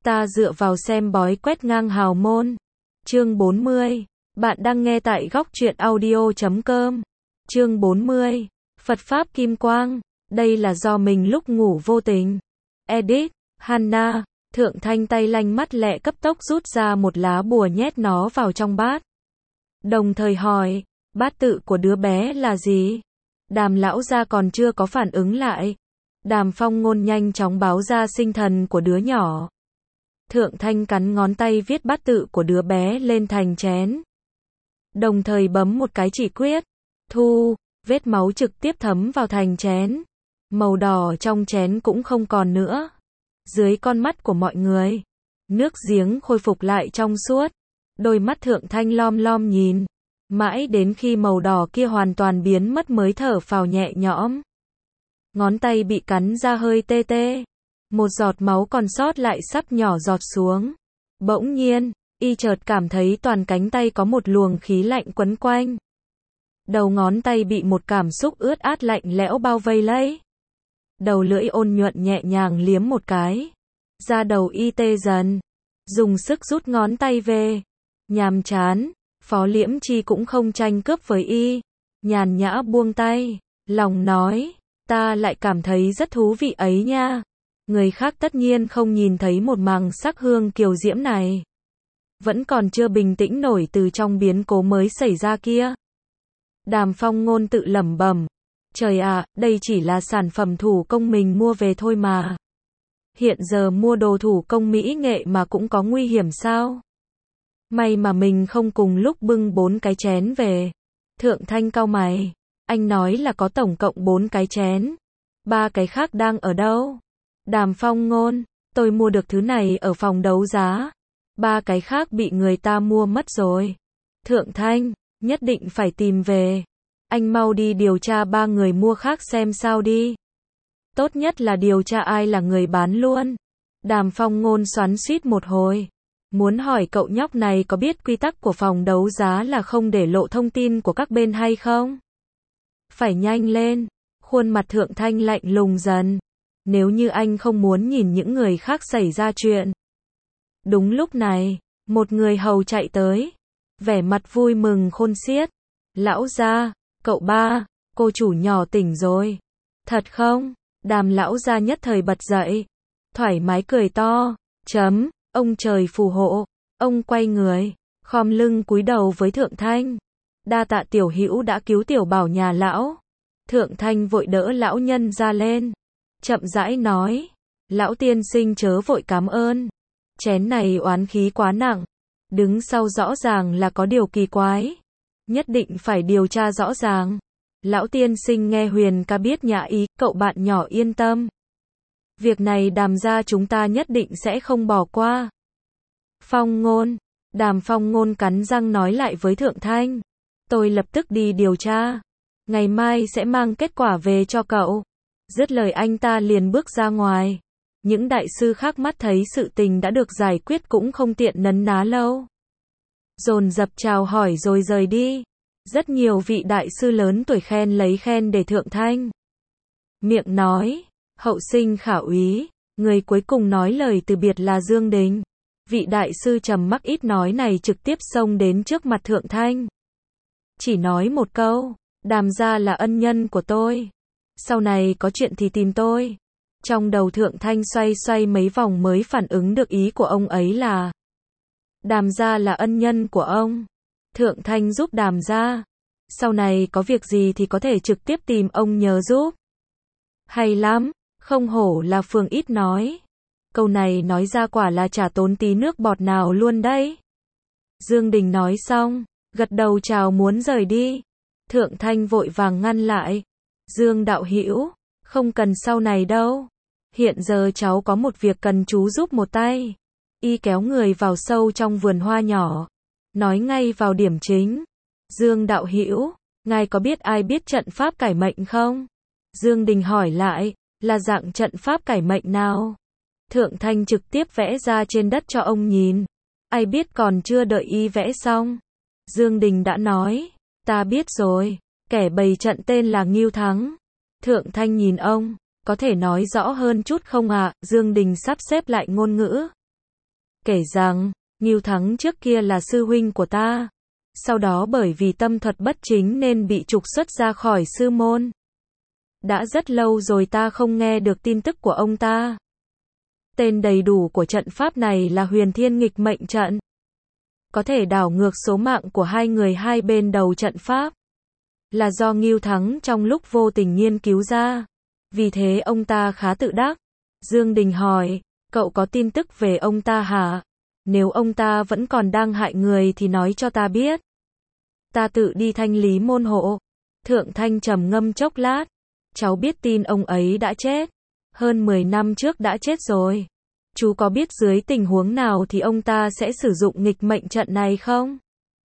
Ta dựa vào xem bói quét ngang hào môn. Chương 40. Bạn đang nghe tại góc truyện audio.com. Chương 40. Phật Pháp Kim Quang. Đây là do mình lúc ngủ vô tình. Edit. Hannah. Thượng Thanh tay lanh mắt lẹ cấp tốc rút ra một lá bùa nhét nó vào trong bát. Đồng thời hỏi, bát tự của đứa bé là gì? Đàm lão gia còn chưa có phản ứng lại. Đàm Phong Ngôn nhanh chóng báo ra sinh thần của đứa nhỏ. Thượng Thanh cắn ngón tay viết bát tự của đứa bé lên thành chén. Đồng thời bấm một cái chỉ quyết. Thu, vết máu trực tiếp thấm vào thành chén. Màu đỏ trong chén cũng không còn nữa. Dưới con mắt của mọi người, nước giếng khôi phục lại trong suốt. Đôi mắt Thượng Thanh lom lom nhìn. Mãi đến khi màu đỏ kia hoàn toàn biến mất mới thở phào nhẹ nhõm. Ngón tay bị cắn ra hơi tê tê. Một giọt máu còn sót lại sắp nhỏ giọt xuống. Bỗng nhiên, y chợt cảm thấy toàn cánh tay có một luồng khí lạnh quấn quanh. Đầu ngón tay bị một cảm xúc ướt át lạnh lẽo bao vây lấy. Đầu lưỡi ôn nhuận nhẹ nhàng liếm một cái. Da đầu y tê dần. Dùng sức rút ngón tay về. Nhàm chán, Phó Liễm Chi cũng không tranh cướp với y. Nhàn nhã buông tay, lòng nói, ta lại cảm thấy rất thú vị ấy nha. Người khác tất nhiên không nhìn thấy một màng sắc hương kiều diễm này. Vẫn còn chưa bình tĩnh nổi từ trong biến cố mới xảy ra kia. Đàm Phong Ngôn tự lẩm bẩm, trời ạ, đây chỉ là sản phẩm thủ công mình mua về thôi mà. Hiện giờ mua đồ thủ công mỹ nghệ mà cũng có nguy hiểm sao? May mà mình không cùng lúc bưng 4 cái chén về. Thượng Thanh cau mày, anh nói là có tổng cộng 4 cái chén. 3 cái khác đang ở đâu? Đàm Phong Ngôn, tôi mua được thứ này ở phòng đấu giá. 3 cái khác bị người ta mua mất rồi. Thượng Thanh, nhất định phải tìm về. Anh mau đi điều tra 3 người mua khác xem sao đi. Tốt nhất là điều tra ai là người bán luôn. Đàm Phong Ngôn xoắn xuýt một hồi. Muốn hỏi cậu nhóc này có biết quy tắc của phòng đấu giá là không để lộ thông tin của các bên hay không? Phải nhanh lên. Khuôn mặt Thượng Thanh lạnh lùng dần. Nếu như anh không muốn nhìn những người khác xảy ra chuyện. Đúng lúc này, một người hầu chạy tới. Vẻ mặt vui mừng khôn xiết. Lão gia, cậu ba, cô chủ nhỏ tỉnh rồi. Thật không? Đàm lão gia nhất thời bật dậy. Thoải mái cười to. Chấm. Ông trời phù hộ. Ông quay người, khom lưng cúi đầu với Thượng Thanh. Đa tạ tiểu hữu đã cứu tiểu bảo nhà lão. Thượng Thanh vội đỡ lão nhân ra lên. Chậm rãi nói. Lão tiên sinh chớ vội cảm ơn. Chén này oán khí quá nặng. Đứng sau rõ ràng là có điều kỳ quái. Nhất định phải điều tra rõ ràng. Lão tiên sinh nghe Huyền ca biết nhã ý, cậu bạn nhỏ yên tâm. Việc này Đàm gia chúng ta nhất định sẽ không bỏ qua. Phong Ngôn. Đàm Phong Ngôn cắn răng nói lại với Thượng Thanh. Tôi lập tức đi điều tra. Ngày mai sẽ mang kết quả về cho cậu. Dứt lời anh ta liền bước ra ngoài. Những đại sư khác mắt thấy sự tình đã được giải quyết cũng không tiện nấn ná lâu. Dồn dập chào hỏi rồi rời đi. Rất nhiều vị đại sư lớn tuổi khen lấy khen để Thượng Thanh. Miệng nói. Hậu sinh khả úy. Người cuối cùng nói lời từ biệt là Dương Đình. Vị đại sư trầm mặc ít nói này trực tiếp xông đến trước mặt Thượng Thanh. Chỉ nói một câu. Đàm gia là ân nhân của tôi. Sau này có chuyện thì tìm tôi. Trong đầu Thượng Thanh xoay xoay mấy vòng mới phản ứng được ý của ông ấy là. Đàm gia là ân nhân của ông. Thượng Thanh giúp Đàm gia. Sau này có việc gì thì có thể trực tiếp tìm ông nhờ giúp. Hay lắm. Không hổ là Phương ít nói. Câu này nói ra quả là chả tốn tí nước bọt nào luôn đấy. Dương Đình nói xong, gật đầu chào muốn rời đi. Thượng Thanh vội vàng ngăn lại. Dương đạo hữu, không cần sau này đâu. Hiện giờ cháu có một việc cần chú giúp một tay. Y kéo người vào sâu trong vườn hoa nhỏ. Nói ngay vào điểm chính. Dương đạo hữu, ngài có biết ai biết trận pháp cải mệnh không? Dương Đình hỏi lại, là dạng trận pháp cải mệnh nào? Thượng Thanh trực tiếp vẽ ra trên đất cho ông nhìn. Ai biết còn chưa đợi y vẽ xong. Dương Đình đã nói, ta biết rồi, kẻ bày trận tên là Ngưu Thắng. Thượng Thanh nhìn ông, có thể nói rõ hơn chút không ạ? Dương Đình sắp xếp lại ngôn ngữ. kể rằng, Ngưu Thắng trước kia là sư huynh của ta. Sau đó bởi vì tâm thuật bất chính nên bị trục xuất ra khỏi sư môn. Đã rất lâu rồi ta không nghe được tin tức của ông ta. Tên đầy đủ của trận pháp này là Huyền Thiên Nghịch Mệnh Trận. Có thể đảo ngược số mạng của hai người hai bên đầu trận pháp. Là do Ngưu Thắng trong lúc vô tình nghiên cứu ra. Vì thế ông ta khá tự đắc. Dương Đình hỏi, cậu có tin tức về ông ta hả? Nếu ông ta vẫn còn đang hại người thì nói cho ta biết. Ta tự đi thanh lý môn hộ. Thượng Thanh trầm ngâm chốc lát. Cháu biết tin ông ấy đã chết. Hơn 10 năm trước đã chết rồi. Chú có biết dưới tình huống nào thì ông ta sẽ sử dụng nghịch mệnh trận này không?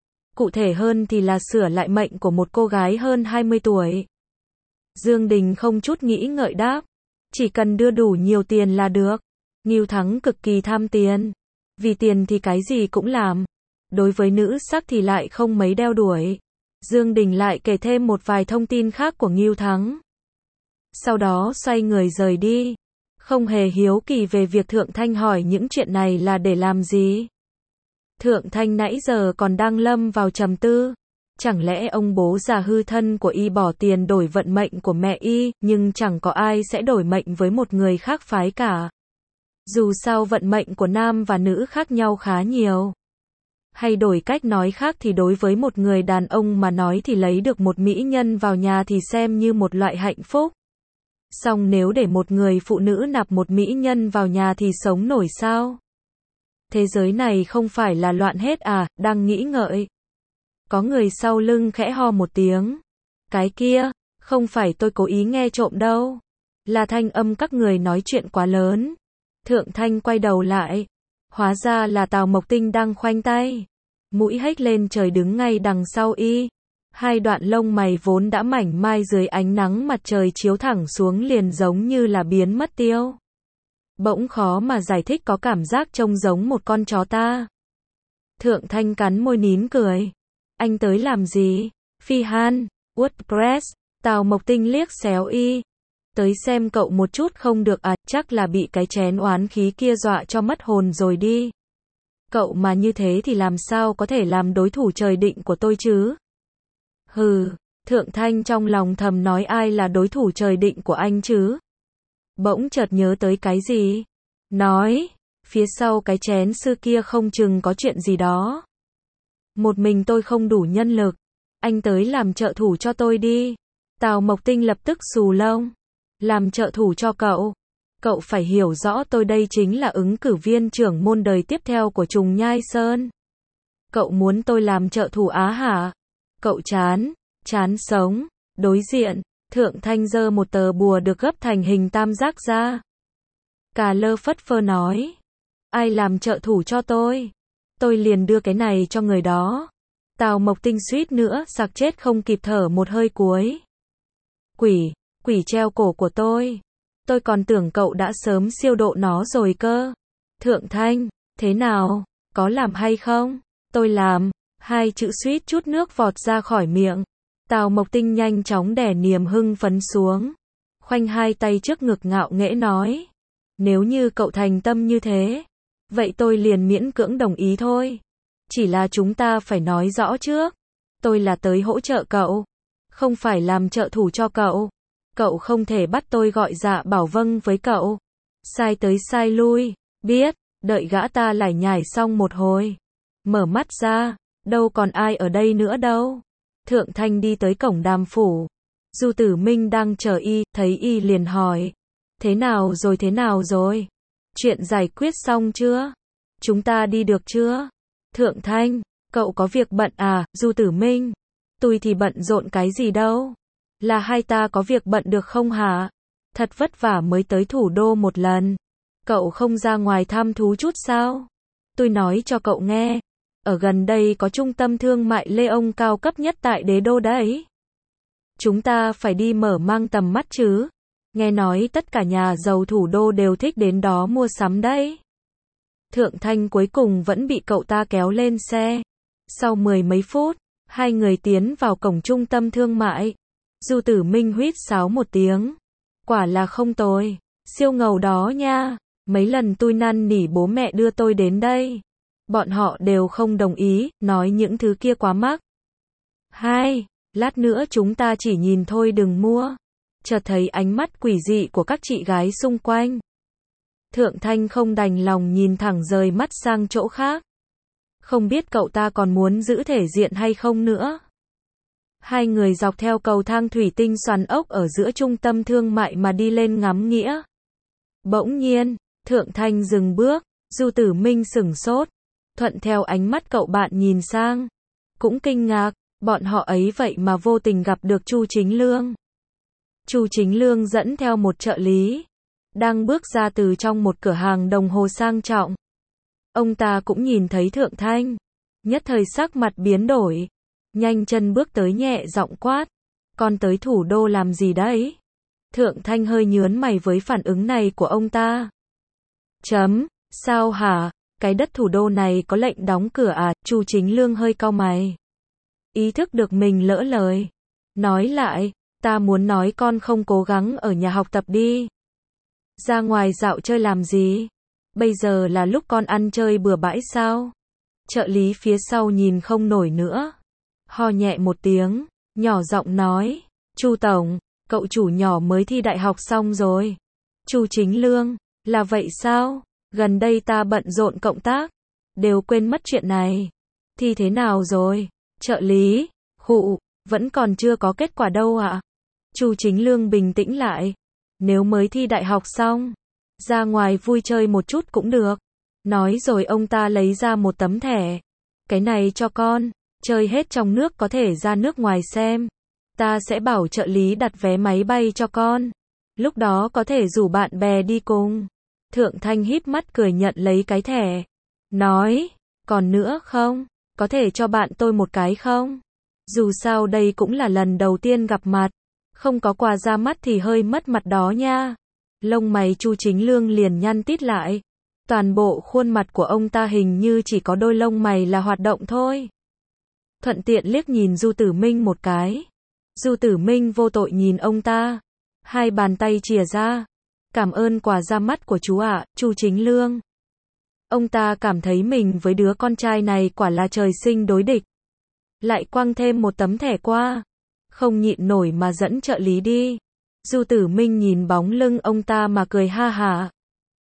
Cụ thể hơn thì là sửa lại mệnh của một cô gái hơn 20 tuổi. Dương Đình không chút nghĩ ngợi đáp. Chỉ cần đưa đủ nhiều tiền là được. Ngưu Thắng cực kỳ tham tiền. Vì tiền thì cái gì cũng làm. Đối với nữ sắc thì lại không mấy đeo đuổi. Dương Đình lại kể thêm một vài thông tin khác của Ngưu Thắng. Sau đó xoay người rời đi. Không hề hiếu kỳ về việc Thượng Thanh hỏi những chuyện này là để làm gì. Thượng Thanh nãy giờ còn đang lâm vào trầm tư. Chẳng lẽ ông bố già hư thân của y bỏ tiền đổi vận mệnh của mẹ y, nhưng chẳng có ai sẽ đổi mệnh với một người khác phái cả. Dù sao vận mệnh của nam và nữ khác nhau khá nhiều. Hay đổi cách nói khác thì đối với một người đàn ông mà nói thì lấy được một mỹ nhân vào nhà thì xem như một loại hạnh phúc. Song nếu để một người phụ nữ nạp một mỹ nhân vào nhà thì sống nổi sao? Thế giới này không phải là loạn hết à, đang nghĩ ngợi. Có người sau lưng khẽ ho một tiếng. Cái kia, không phải tôi cố ý nghe trộm đâu. Là thanh âm các người nói chuyện quá lớn. Thượng Thanh quay đầu lại. Hóa ra là Tào Mộc Tinh đang khoanh tay. Mũi hếch lên trời đứng ngay đằng sau y. Hai đoạn lông mày vốn đã mảnh mai dưới ánh nắng mặt trời chiếu thẳng xuống liền giống như là biến mất tiêu. Bỗng khó mà giải thích, có cảm giác trông giống một con chó ta. Thượng Thanh cắn môi nín cười. Anh tới làm gì? Phi Han, WordPress. Tào Mộc Tinh liếc xéo y. Tới xem cậu một chút không được à, chắc là bị cái chén oán khí kia dọa cho mất hồn rồi đi. Cậu mà như thế thì làm sao có thể làm đối thủ trời định của tôi chứ? Hừ, Thượng Thanh trong lòng thầm nói ai là đối thủ trời định của anh chứ? Bỗng chợt nhớ tới cái gì? Nói, phía sau cái chén sư kia không chừng có chuyện gì đó. Một mình tôi không đủ nhân lực. Anh tới làm trợ thủ cho tôi đi. Tào Mộc Tinh lập tức xù lông. Làm trợ thủ cho cậu. Cậu phải hiểu rõ tôi đây chính là ứng cử viên trưởng môn đời tiếp theo của Trùng Nhai Sơn. Cậu muốn tôi làm trợ thủ á hả? Cậu chán sống. Đối diện, Thượng Thanh giơ một tờ bùa được gấp thành hình tam giác ra. Cà lơ phất phơ nói. Ai làm trợ thủ cho tôi? Tôi liền đưa cái này cho người đó. Tào Mộc Tinh suýt nữa sặc chết không kịp thở một hơi cuối. Quỷ treo cổ của tôi. Tôi còn tưởng cậu đã sớm siêu độ nó rồi cơ. Thượng Thanh, thế nào? Có làm hay không? Tôi làm. Hai chữ suýt chút nước vọt ra khỏi miệng. Tào Mộc Tinh nhanh chóng đè niềm hưng phấn xuống. Khoanh hai tay trước ngực ngạo nghễ nói. Nếu như cậu thành tâm như thế, vậy tôi liền miễn cưỡng đồng ý thôi. Chỉ là chúng ta phải nói rõ trước. Tôi là tới hỗ trợ cậu, không phải làm trợ thủ cho cậu. Cậu không thể bắt tôi gọi dạ bảo vâng với cậu. Sai tới sai lui, biết, đợi gã ta lải nhải xong một hồi. Mở mắt ra, đâu còn ai ở đây nữa đâu. Thượng Thanh đi tới cổng Đàm phủ. Du Tử Minh đang chờ y, thấy y liền hỏi. Thế nào rồi? Chuyện giải quyết xong chưa? Chúng ta đi được chưa? Thượng Thanh, cậu có việc bận à? Du Tử Minh, tôi thì bận rộn cái gì đâu. Là hai ta có việc bận được không hả? Thật vất vả mới tới thủ đô một lần. Cậu không ra ngoài thăm thú chút sao? Tôi nói cho cậu nghe. Ở gần đây có trung tâm thương mại Lê Ông cao cấp nhất tại đế đô đấy. Chúng ta phải đi mở mang tầm mắt chứ. Nghe nói tất cả nhà giàu thủ đô đều thích đến đó mua sắm đấy. Thượng Thanh cuối cùng vẫn bị cậu ta kéo lên xe. Sau 10 mấy phút, hai người tiến vào cổng trung tâm thương mại. Du Tử Minh huýt sáo một tiếng. Quả là không tồi, siêu ngầu đó nha. Mấy lần tôi năn nỉ bố mẹ đưa tôi đến đây. Bọn họ đều không đồng ý, nói những thứ kia quá mắc. Hai, lát nữa chúng ta chỉ nhìn thôi đừng mua. Chợt thấy ánh mắt quỷ dị của các chị gái xung quanh. Thượng Thanh không đành lòng nhìn thẳng rời mắt sang chỗ khác. Không biết cậu ta còn muốn giữ thể diện hay không nữa. Hai người dọc theo cầu thang thủy tinh xoắn ốc ở giữa trung tâm thương mại mà đi lên ngắm nghĩa. Bỗng nhiên, Thượng Thanh dừng bước, Du Tử Minh sửng sốt, thuận theo ánh mắt cậu bạn nhìn sang. Cũng kinh ngạc, bọn họ ấy vậy mà vô tình gặp được Chu Chính Lương. Chu Chính Lương dẫn theo một trợ lý, đang bước ra từ trong một cửa hàng đồng hồ sang trọng. Ông ta cũng nhìn thấy Thượng Thanh, nhất thời sắc mặt biến đổi, nhanh chân bước tới nhẹ giọng quát, con tới thủ đô làm gì đấy? Thượng Thanh hơi nhướng mày với phản ứng này của ông ta. Sao hả? Cái đất thủ đô này có lệnh đóng cửa à? Chu Chính Lương hơi cau mày. Ý thức được mình lỡ lời. Nói lại, ta muốn nói con không cố gắng ở nhà học tập đi. Ra ngoài dạo chơi làm gì? Bây giờ là lúc con ăn chơi bừa bãi sao? Trợ lý phía sau nhìn không nổi nữa. Ho nhẹ một tiếng, nhỏ giọng nói, Chu Tổng, cậu chủ nhỏ mới thi đại học xong rồi. Chu Chính Lương, là vậy sao? Gần đây ta bận rộn cộng tác, đều quên mất chuyện này. Thi thế nào rồi? Trợ lý, vẫn còn chưa có kết quả đâu ạ. Chu Chính Lương bình tĩnh lại. Nếu mới thi đại học xong, ra ngoài vui chơi một chút cũng được. Nói rồi ông ta lấy ra một tấm thẻ. Cái này cho con, chơi hết trong nước có thể ra nước ngoài xem. Ta sẽ bảo trợ lý đặt vé máy bay cho con. Lúc đó có thể rủ bạn bè đi cùng. Thượng Thanh híp mắt cười nhận lấy cái thẻ. Nói, còn nữa không? Có thể cho bạn tôi một cái không? Dù sao đây cũng là lần đầu tiên gặp mặt. Không có quà ra mắt thì hơi mất mặt đó nha. Lông mày Chu Chính Lương liền nhăn tít lại. Toàn bộ khuôn mặt của ông ta hình như chỉ có đôi lông mày là hoạt động thôi. Thuận tiện liếc nhìn Du Tử Minh một cái. Du Tử Minh vô tội nhìn ông ta. Hai bàn tay chìa ra. Cảm ơn quà ra mắt của chú ạ, Chu Chính Lương. Ông ta cảm thấy mình với đứa con trai này quả là trời sinh đối địch. Lại quăng thêm một tấm thẻ qua. Không nhịn nổi mà dẫn trợ lý đi. Du Tử Minh nhìn bóng lưng ông ta mà cười ha hả.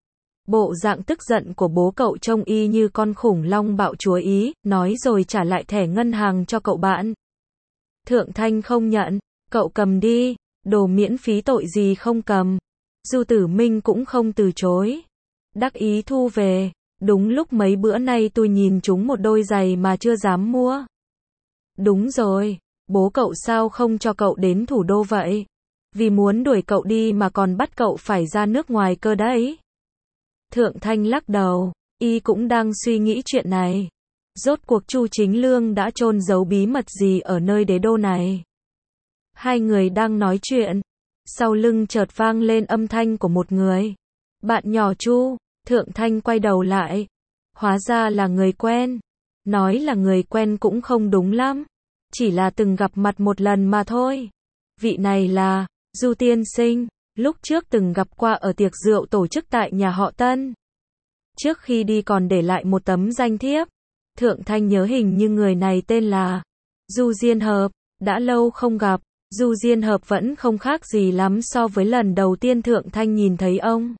Bộ dạng tức giận của bố cậu trông y như con khủng long bạo chúa ý, nói rồi trả lại thẻ ngân hàng cho cậu bạn. Thượng Thanh không nhận, cậu cầm đi, đồ miễn phí tội gì không cầm. Du Tử Minh cũng không từ chối. Đắc ý thu về, đúng lúc mấy bữa nay tôi nhìn chúng một đôi giày mà chưa dám mua. Đúng rồi, bố cậu sao không cho cậu đến thủ đô vậy? Vì muốn đuổi cậu đi mà còn bắt cậu phải ra nước ngoài cơ đấy. Thượng Thanh lắc đầu, y cũng đang suy nghĩ chuyện này. Rốt cuộc Chu Chính Lương đã chôn giấu bí mật gì ở nơi đế đô này? Hai người đang nói chuyện, sau lưng chợt vang lên âm thanh của một người. Bạn nhỏ Chu. Thượng Thanh quay đầu lại. Hóa ra là người quen. Nói là người quen cũng không đúng lắm. Chỉ là từng gặp mặt một lần mà thôi. Vị này là Du tiên sinh, lúc trước từng gặp qua ở tiệc rượu tổ chức tại nhà họ Tân. Trước khi đi còn để lại một tấm danh thiếp. Thượng Thanh nhớ hình như người này tên là Du Diên Hợp. Đã lâu không gặp, Du Diên Hợp vẫn không khác gì lắm so với lần đầu tiên Thượng Thanh nhìn thấy ông.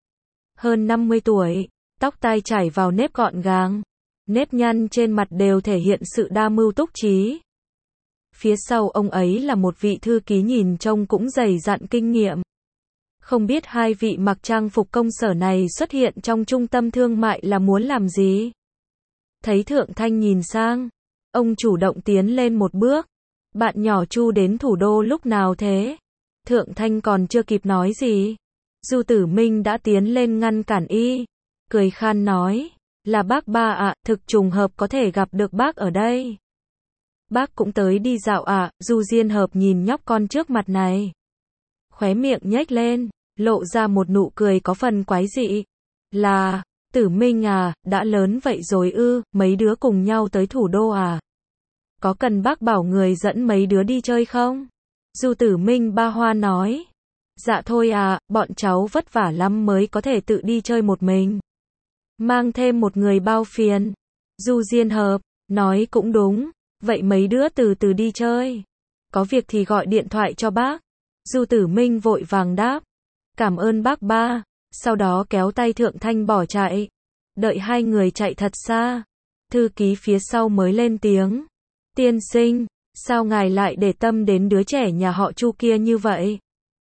Hơn 50 tuổi, tóc tai chải vào nếp gọn gàng, nếp nhăn trên mặt đều thể hiện sự đa mưu túc trí. Phía sau ông ấy là một vị thư ký nhìn trông cũng dày dặn kinh nghiệm. Không biết hai vị mặc trang phục công sở này xuất hiện trong trung tâm thương mại là muốn làm gì? Thấy Thượng Thanh nhìn sang, ông chủ động tiến lên một bước. Bạn nhỏ Chu đến thủ đô lúc nào thế? Thượng Thanh còn chưa kịp nói gì. Du Tử Minh đã tiến lên ngăn cản y. Cười khan nói, là bác ba ạ, thực trùng hợp có thể gặp được bác ở đây. Bác cũng tới đi dạo ạ. Du Diên Hợp nhìn nhóc con trước mặt này. Khóe miệng nhếch lên, lộ ra một nụ cười có phần quái dị. Là, Tử Minh à, đã lớn vậy rồi ư, mấy đứa cùng nhau tới thủ đô à? Có cần bác bảo người dẫn mấy đứa đi chơi không? Du Tử Minh ba hoa nói. Dạ thôi à, bọn cháu vất vả lắm mới có thể tự đi chơi một mình. Mang thêm một người bao phiền. Du Diên Hợp, nói cũng đúng, vậy mấy đứa từ từ đi chơi. Có việc thì gọi điện thoại cho bác. Du Tử Minh vội vàng đáp. Cảm ơn bác ba, sau đó kéo tay Thượng Thanh bỏ chạy. Đợi hai người chạy thật xa. Thư ký phía sau mới lên tiếng. Tiên sinh, sao ngài lại để tâm đến đứa trẻ nhà họ Chu kia như vậy?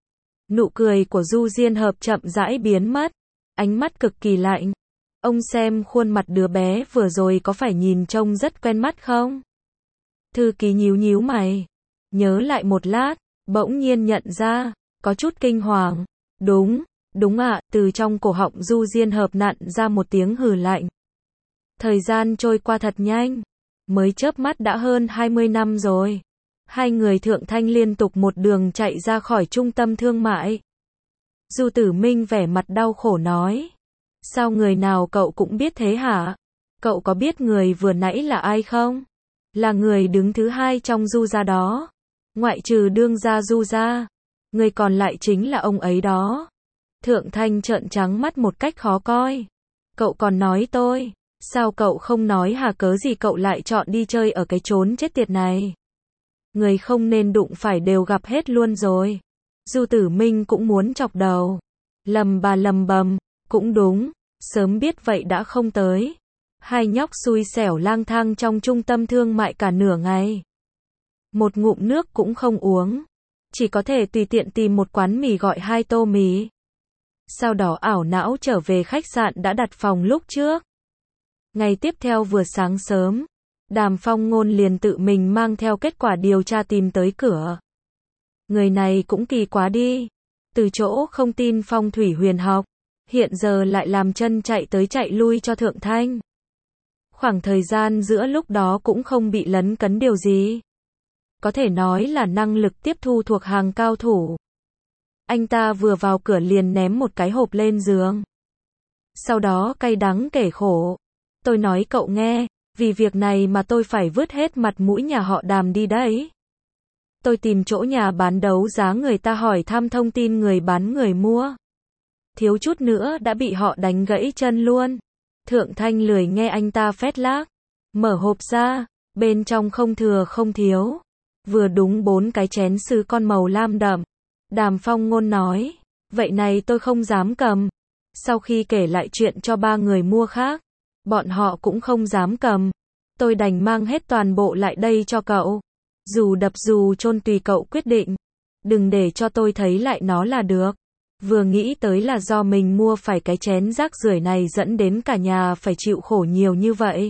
Nụ cười của Du Diên Hợp chậm rãi biến mất. Ánh mắt cực kỳ lạnh. Ông xem khuôn mặt đứa bé vừa rồi có phải nhìn trông rất quen mắt không? Thư ký nhíu nhíu mày. Nhớ lại một lát, bỗng nhiên nhận ra, có chút kinh hoàng. Đúng ạ, từ trong cổ họng Du Diên Hợp nặn ra một tiếng hừ lạnh. Thời gian trôi qua thật nhanh, mới chớp mắt đã hơn 20 năm rồi. Hai người Thượng Thanh liên tục một đường chạy ra khỏi trung tâm thương mại. Du Tử Minh vẻ mặt đau khổ nói. Sao người nào cậu cũng biết thế hả? Cậu có biết người vừa nãy là ai không? Là người đứng thứ hai trong Du gia đó. Ngoại trừ đương gia Du gia. Người còn lại chính là ông ấy đó. Thượng Thanh trợn trắng mắt một cách khó coi. Cậu còn nói tôi. Sao cậu không nói hả, cớ gì cậu lại chọn đi chơi ở cái chốn chết tiệt này? Người không nên đụng phải đều gặp hết luôn rồi. Du Tử Minh cũng muốn chọc đầu. Lầm bầm, cũng đúng, sớm biết vậy đã không tới. Hai nhóc xui xẻo lang thang trong trung tâm thương mại cả nửa ngày. Một ngụm nước cũng không uống. Chỉ có thể tùy tiện tìm một quán mì gọi 2 tô mì. Sau đó ảo não trở về khách sạn đã đặt phòng lúc trước. Ngày tiếp theo vừa sáng sớm, Đàm Phong Ngôn liền tự mình mang theo kết quả điều tra tìm tới cửa. Người này cũng kỳ quá đi. Từ chỗ không tin phong thủy huyền học, hiện giờ lại làm chân chạy tới chạy lui cho Thượng Thanh. Khoảng thời gian giữa lúc đó cũng không bị lấn cấn điều gì. Có thể nói là năng lực tiếp thu thuộc hàng cao thủ. Anh ta vừa vào cửa liền ném một cái hộp lên giường. Sau đó cay đắng kể khổ. Tôi nói cậu nghe, vì việc này mà tôi phải vứt hết mặt mũi nhà họ Đàm đi đấy. Tôi tìm chỗ nhà bán đấu giá, người ta hỏi thăm thông tin người bán người mua. Thiếu chút nữa đã bị họ đánh gãy chân luôn. Thượng Thanh lười nghe anh ta phét lác. Mở hộp ra, bên trong không thừa không thiếu. Vừa đúng 4 cái chén sứ con màu lam đậm. Đàm Phong Ngôn nói, vậy này tôi không dám cầm. Sau khi kể lại chuyện cho 3 người mua khác, bọn họ cũng không dám cầm. Tôi đành mang hết toàn bộ lại đây cho cậu. Dù đập dù chôn tùy cậu quyết định. Đừng để cho tôi thấy lại nó là được. Vừa nghĩ tới là do mình mua phải cái chén rác rưởi này dẫn đến cả nhà phải chịu khổ nhiều như vậy.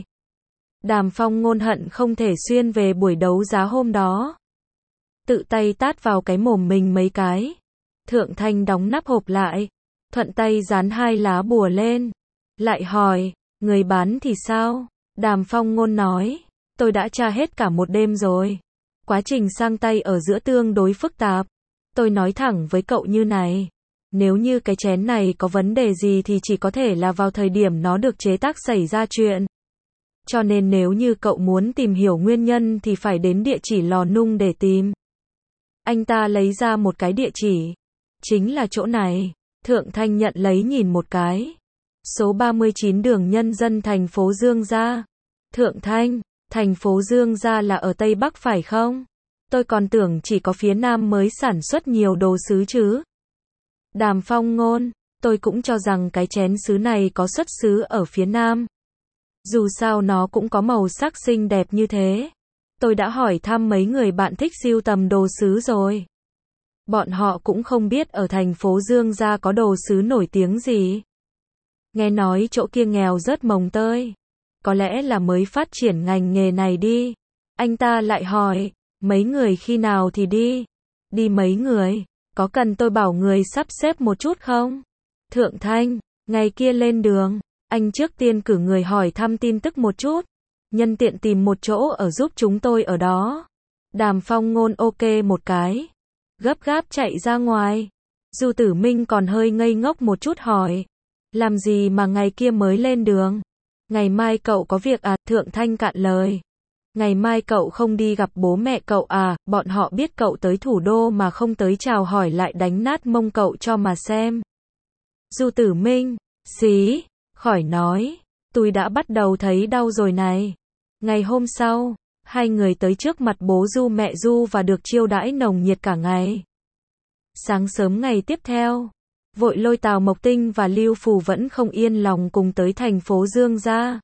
Đàm Phong Ngôn hận không thể xuyên về buổi đấu giá hôm đó. Tự tay tát vào cái mồm mình mấy cái. Thượng Thanh đóng nắp hộp lại. Thuận tay dán 2 lá bùa lên. Lại hỏi, người bán thì sao? Đàm Phong Ngôn nói, tôi đã tra hết cả một đêm rồi. Quá trình sang tay ở giữa tương đối phức tạp. Tôi nói thẳng với cậu như này. Nếu như cái chén này có vấn đề gì thì chỉ có thể là vào thời điểm nó được chế tác xảy ra chuyện. Cho nên nếu như cậu muốn tìm hiểu nguyên nhân thì phải đến địa chỉ lò nung để tìm. Anh ta lấy ra một cái địa chỉ. Chính là chỗ này. Thượng Thanh nhận lấy nhìn một cái. Số 39 đường Nhân Dân thành phố Dương Gia. Thượng Thanh, thành phố Dương Gia là ở Tây Bắc phải không? Tôi còn tưởng chỉ có phía Nam mới sản xuất nhiều đồ sứ chứ. Đàm Phong Ngôn, tôi cũng cho rằng cái chén sứ này có xuất xứ ở phía Nam. Dù sao nó cũng có màu sắc xinh đẹp như thế. Tôi đã hỏi thăm mấy người bạn thích sưu tầm đồ sứ rồi. Bọn họ cũng không biết ở thành phố Dương Gia có đồ sứ nổi tiếng gì. Nghe nói chỗ kia nghèo rớt mồng tơi. Có lẽ là mới phát triển ngành nghề này đi. Anh ta lại hỏi, mấy người khi nào thì đi? Đi mấy người? Có cần tôi bảo người sắp xếp một chút không? Thượng Thanh, ngày kia lên đường, anh trước tiên cử người hỏi thăm tin tức một chút. Nhân tiện tìm một chỗ ở giúp chúng tôi ở đó. Đàm Phong Ngôn ok một cái. Gấp gáp chạy ra ngoài. Du Tử Minh còn hơi ngây ngốc một chút hỏi. Làm gì mà ngày kia mới lên đường? Ngày mai cậu có việc à? Thượng Thanh cạn lời. Ngày mai cậu không đi gặp bố mẹ cậu à, bọn họ biết cậu tới thủ đô mà không tới chào hỏi lại đánh nát mông cậu cho mà xem. Du Tử Minh, xí, khỏi nói, tôi đã bắt đầu thấy đau rồi này. Ngày hôm sau, hai người tới trước mặt bố Du mẹ Du và được chiêu đãi nồng nhiệt cả ngày. Sáng sớm ngày tiếp theo, vội lôi Tào Mộc Tinh và Lưu Phù vẫn không yên lòng cùng tới thành phố Dương Gia.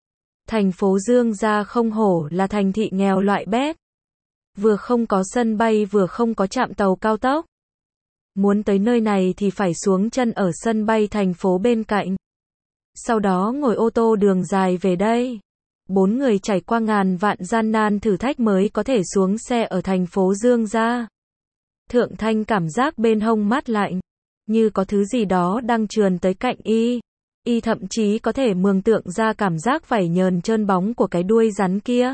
Thành phố Dương Gia không hổ là thành thị nghèo loại bét. Vừa không có sân bay vừa không có trạm tàu cao tốc. Muốn tới nơi này thì phải xuống chân ở sân bay thành phố bên cạnh. Sau đó ngồi ô tô đường dài về đây. 4 người trải qua ngàn vạn gian nan thử thách mới có thể xuống xe ở thành phố Dương Gia. Thượng Thanh cảm giác bên hông mát lạnh, như có thứ gì đó đang trườn tới cạnh y. Y thậm chí có thể mường tượng ra cảm giác vảy nhờn trơn bóng của cái đuôi rắn kia.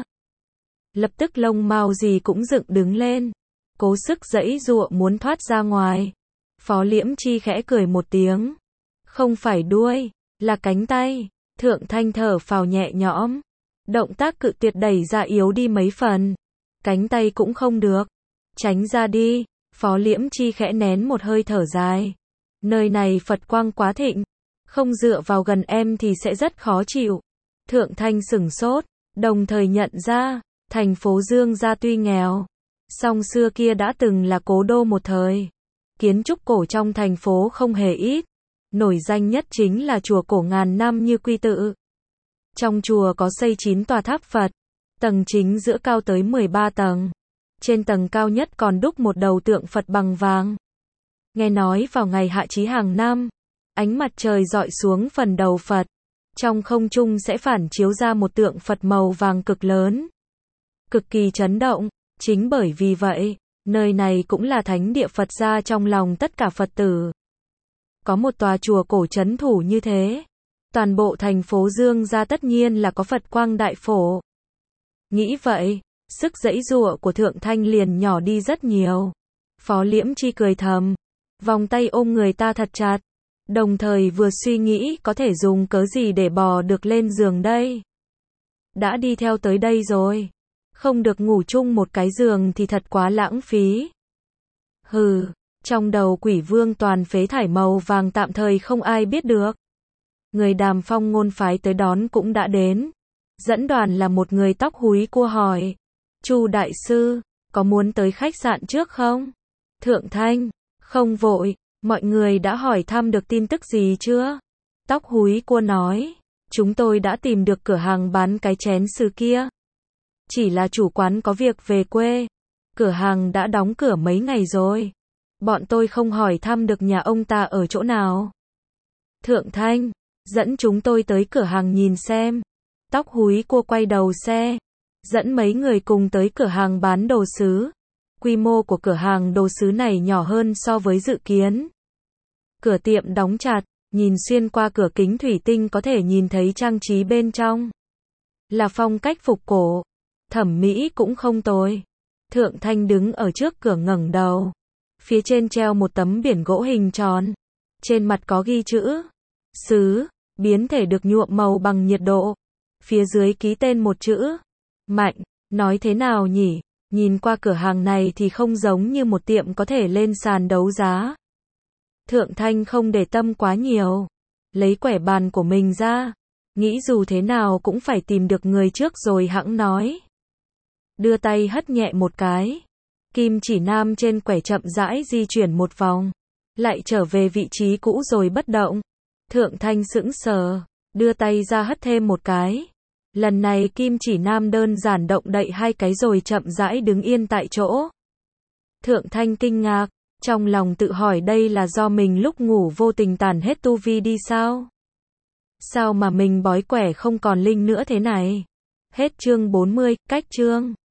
Lập tức lông mao gì cũng dựng đứng lên, cố sức giãy giụa muốn thoát ra ngoài. Phó Liễm Chi khẽ cười một tiếng. Không phải đuôi, là cánh tay. Thượng Thanh thở phào nhẹ nhõm. Động tác cự tuyệt đẩy ra yếu đi mấy phần. Cánh tay cũng không được. Tránh ra đi. Phó Liễm Chi khẽ nén một hơi thở dài. Nơi này Phật quang quá thịnh. Không dựa vào gần em thì sẽ rất khó chịu. Thượng Thanh sửng sốt, đồng thời nhận ra, thành phố Dương Gia tuy nghèo, song xưa kia đã từng là cố đô một thời. Kiến trúc cổ trong thành phố không hề ít. Nổi danh nhất chính là chùa cổ ngàn năm như Quy Tự. Trong chùa có xây 9 tòa tháp Phật, tầng chính giữa cao tới 13 tầng. Trên tầng cao nhất còn đúc một đầu tượng Phật bằng vàng. Nghe nói vào ngày hạ chí hàng năm, ánh mặt trời rọi xuống phần đầu Phật, trong không trung sẽ phản chiếu ra một tượng Phật màu vàng cực lớn. Cực kỳ chấn động, chính bởi vì vậy, nơi này cũng là thánh địa Phật gia trong lòng tất cả Phật tử. Có một tòa chùa cổ trấn thủ như thế, toàn bộ thành phố Dương Gia tất nhiên là có Phật quang đại phổ. Nghĩ vậy, sức giãy giụa của Thượng Thanh liền nhỏ đi rất nhiều. Phó Liễm Chi cười thầm, vòng tay ôm người ta thật chặt, đồng thời vừa suy nghĩ có thể dùng cớ gì để bò được lên giường đây. Đã đi theo tới đây rồi, không được ngủ chung một cái giường thì thật quá lãng phí. Hừ, trong đầu Quỷ Vương toàn phế thải màu vàng tạm thời không ai biết được. Người Đàm Phong ngôn phái tới đón cũng đã đến. Dẫn đoàn là một người tóc húi cua hỏi, Chu đại sư, có muốn tới khách sạn trước không? Thượng Thanh, không vội, mọi người đã hỏi thăm được tin tức gì chưa? Tóc húi cua nói, chúng tôi đã tìm được cửa hàng bán cái chén sứ kia. Chỉ là chủ quán có việc về quê. Cửa hàng đã đóng cửa mấy ngày rồi. Bọn tôi không hỏi thăm được nhà ông ta ở chỗ nào. Thượng Thanh, dẫn chúng tôi tới cửa hàng nhìn xem. Tóc húi cua quay đầu xe, dẫn mấy người cùng tới cửa hàng bán đồ sứ. Quy mô của cửa hàng đồ sứ này nhỏ hơn so với dự kiến. Cửa tiệm đóng chặt, nhìn xuyên qua cửa kính thủy tinh có thể nhìn thấy trang trí bên trong. Là phong cách phục cổ, thẩm mỹ cũng không tồi. Thượng Thanh đứng ở trước cửa ngẩng đầu. Phía trên treo một tấm biển gỗ hình tròn. Trên mặt có ghi chữ sứ, biến thể được nhuộm màu bằng nhiệt độ. Phía dưới ký tên một chữ Mạnh. Nói thế nào nhỉ? Nhìn qua cửa hàng này thì không giống như một tiệm có thể lên sàn đấu giá. Thượng Thanh không để tâm quá nhiều. Lấy quẻ bàn của mình ra. Nghĩ dù thế nào cũng phải tìm được người trước rồi hẵng nói. Đưa tay hất nhẹ một cái. Kim chỉ nam trên quẻ chậm rãi di chuyển một vòng. Lại trở về vị trí cũ rồi bất động. Thượng Thanh sững sờ. Đưa tay ra hất thêm một cái. Lần này kim chỉ nam đơn giản động đậy hai cái rồi chậm rãi đứng yên tại chỗ. Thượng Thanh kinh ngạc. Trong lòng tự hỏi đây là do mình lúc ngủ vô tình tản hết tu vi đi sao? Sao mà mình bói quẻ không còn linh nữa thế này? Hết chương 40, cách chương.